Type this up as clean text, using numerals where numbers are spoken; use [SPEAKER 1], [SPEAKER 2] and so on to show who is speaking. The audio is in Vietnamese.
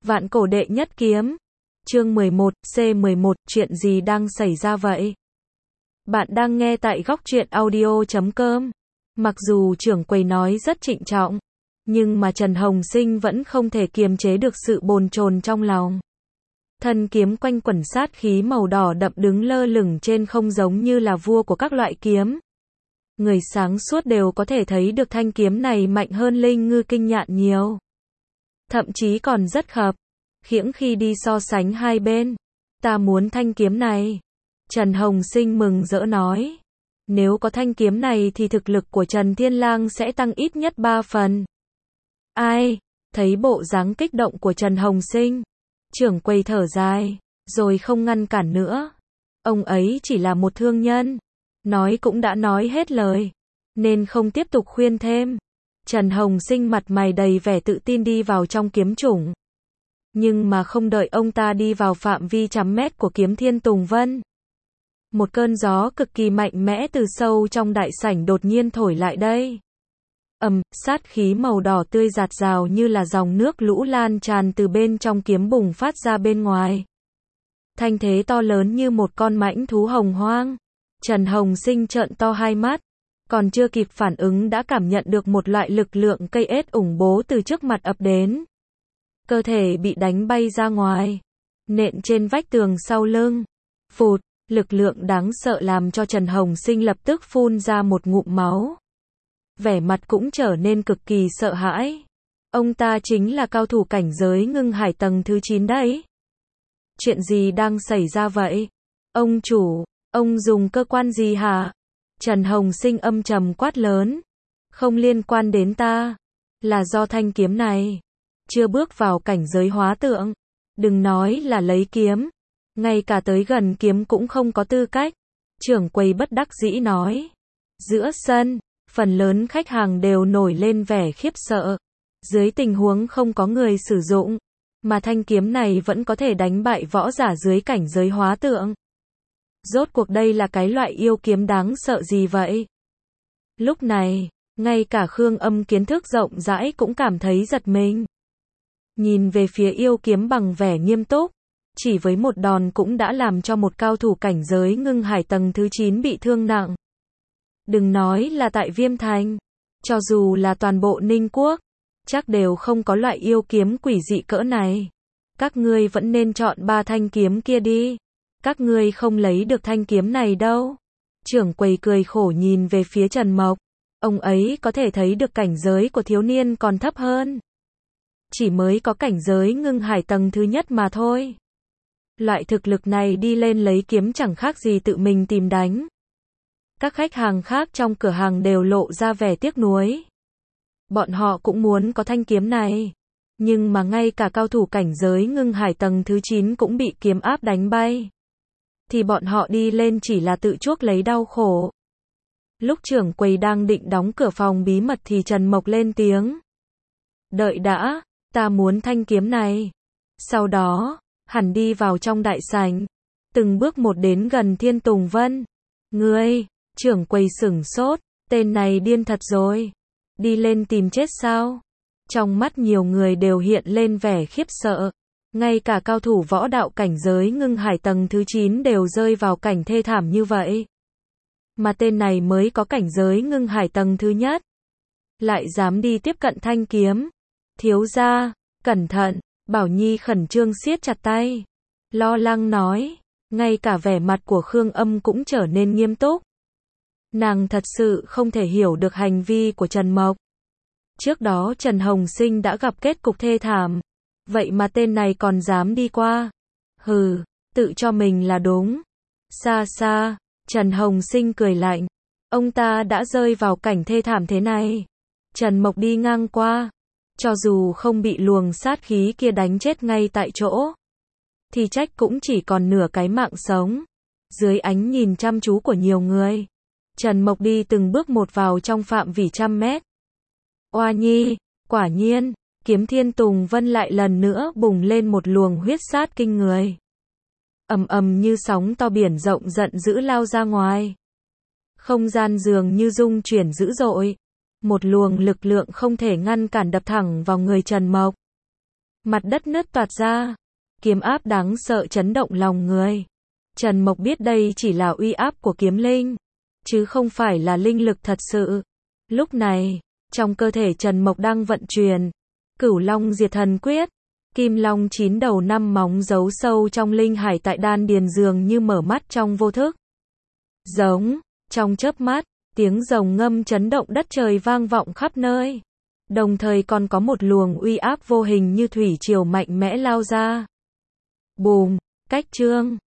[SPEAKER 1] Vạn cổ đệ nhất kiếm. Chương 11, C11, chuyện gì đang xảy ra vậy? Bạn đang nghe tại góc truyện audio.com. Mặc dù trưởng quầy nói rất trịnh trọng, nhưng mà Trần Hồng Sinh vẫn không thể kiềm chế được sự bồn chồn trong lòng. Thân kiếm quanh quẩn sát khí màu đỏ đậm đứng lơ lửng trên không giống như là vua của các loại kiếm. Người sáng suốt đều có thể thấy được thanh kiếm này mạnh hơn linh ngư kinh nhạn nhiều. Thậm chí còn rất khập khiễng khi đi so sánh hai bên. Ta muốn thanh kiếm này. Trần Hồng Sinh mừng rỡ nói. Nếu có thanh kiếm này thì thực lực của Trần Thiên Lang sẽ tăng ít nhất 3 phần. Ai? Thấy bộ dáng kích động của Trần Hồng Sinh, trưởng quầy thở dài, rồi không ngăn cản nữa. Ông ấy chỉ là một thương nhân, nói cũng đã nói hết lời, nên không tiếp tục khuyên thêm. Trần Hồng Sinh mặt mày đầy vẻ tự tin đi vào trong kiếm chủng. Nhưng mà không đợi ông ta đi vào phạm vi trăm mét của kiếm Thiên Tùng Vân, một cơn gió cực kỳ mạnh mẽ từ sâu trong đại sảnh đột nhiên thổi lại đây. Sát khí màu đỏ tươi rạt rào như là dòng nước lũ lan tràn từ bên trong kiếm bùng phát ra bên ngoài. Thanh thế to lớn như một con mãnh thú hồng hoang. Trần Hồng Sinh trợn to hai mắt, còn chưa kịp phản ứng đã cảm nhận được một loại lực lượng cây ết ủng bố từ trước mặt ập đến. Cơ thể bị đánh bay ra ngoài, nện trên vách tường sau lưng. Phụt, lực lượng đáng sợ làm cho Trần Hồng Sinh lập tức phun ra một ngụm máu. Vẻ mặt cũng trở nên cực kỳ sợ hãi. Ông ta chính là cao thủ cảnh giới ngưng hải tầng thứ 9 đấy. Chuyện gì đang xảy ra vậy? Ông chủ, ông dùng cơ quan gì hả? Trần Hồng Sinh âm trầm quát lớn. Không liên quan đến ta. Là do thanh kiếm này. Chưa bước vào cảnh giới hóa tượng. Đừng nói là lấy kiếm. Ngay cả tới gần kiếm cũng không có tư cách. Trưởng quầy bất đắc dĩ nói. Giữa sân, phần lớn khách hàng đều nổi lên vẻ khiếp sợ. Dưới tình huống không có người sử dụng, mà thanh kiếm này vẫn có thể đánh bại võ giả dưới cảnh giới hóa tượng. Rốt cuộc đây là cái loại yêu kiếm đáng sợ gì vậy? Lúc này, ngay cả Khương Âm kiến thức rộng rãi cũng cảm thấy giật mình. Nhìn về phía yêu kiếm bằng vẻ nghiêm túc, chỉ với một đòn cũng đã làm cho một cao thủ cảnh giới ngưng hải tầng thứ 9 bị thương nặng. Đừng nói là tại Viêm Thành, cho dù là toàn bộ Ninh Quốc, chắc đều không có loại yêu kiếm quỷ dị cỡ này. Các ngươi vẫn nên chọn 3 thanh kiếm kia đi. Các ngươi không lấy được thanh kiếm này đâu. Trưởng quầy cười khổ nhìn về phía Trần Mộc. Ông ấy có thể thấy được cảnh giới của thiếu niên còn thấp hơn. Chỉ mới có cảnh giới ngưng hải tầng thứ nhất mà thôi. Loại thực lực này đi lên lấy kiếm chẳng khác gì tự mình tìm đánh. Các khách hàng khác trong cửa hàng đều lộ ra vẻ tiếc nuối. Bọn họ cũng muốn có thanh kiếm này. Nhưng mà ngay cả cao thủ cảnh giới ngưng hải tầng thứ 9 cũng bị kiếm áp đánh bay. Thì bọn họ đi lên chỉ là tự chuốc lấy đau khổ. Lúc trưởng quầy đang định đóng cửa phòng bí mật thì Trần Mộc lên tiếng. Đợi đã, ta muốn thanh kiếm này. Sau đó, hắn đi vào trong đại sảnh. Từng bước một đến gần Thiên Tùng Vân. Ngươi, trưởng quầy sửng sốt, tên này điên thật rồi. Đi lên tìm chết sao? Trong mắt nhiều người đều hiện lên vẻ khiếp sợ. Ngay cả cao thủ võ đạo cảnh giới ngưng hải tầng thứ 9 đều rơi vào cảnh thê thảm như vậy. Mà tên này mới có cảnh giới ngưng hải tầng thứ nhất. Lại dám đi tiếp cận thanh kiếm. Thiếu gia, cẩn thận, Bảo Nhi khẩn trương siết chặt tay. Lo lắng nói, ngay cả vẻ mặt của Khương Âm cũng trở nên nghiêm túc. Nàng thật sự không thể hiểu được hành vi của Trần Mộc. Trước đó Trần Hồng Sinh đã gặp kết cục thê thảm. Vậy mà tên này còn dám đi qua. Hừ, tự cho mình là đúng. Xa xa, Trần Hồng Sinh cười lạnh. Ông ta đã rơi vào cảnh thê thảm thế này. Trần Mộc đi ngang qua. Cho dù không bị luồng sát khí kia đánh chết ngay tại chỗ, thì trách cũng chỉ còn nửa cái mạng sống. Dưới ánh nhìn chăm chú của nhiều người, Trần Mộc đi từng bước một vào trong phạm vi trăm mét. Oa nhi, quả nhiên, kiếm Thiên Tùng Vân lại lần nữa bùng lên một luồng huyết sát kinh người. Ầm ầm như sóng to biển rộng giận dữ lao ra ngoài. Không gian dường như rung chuyển dữ dội. Một luồng lực lượng không thể ngăn cản đập thẳng vào người Trần Mộc. Mặt đất nứt toạc ra. Kiếm áp đáng sợ chấn động lòng người. Trần Mộc biết đây chỉ là uy áp của kiếm linh, chứ không phải là linh lực thật sự. Lúc này, trong cơ thể Trần Mộc đang vận chuyển Cửu Long Diệt Thần Quyết. Kim Long 9 đầu 5 móng giấu sâu trong linh hải tại đan điền dường như mở mắt trong vô thức. Giống, trong chớp mắt, tiếng rồng ngâm chấn động đất trời vang vọng khắp nơi. Đồng thời còn có một luồng uy áp vô hình như thủy triều mạnh mẽ lao ra. Bùm, cách chương.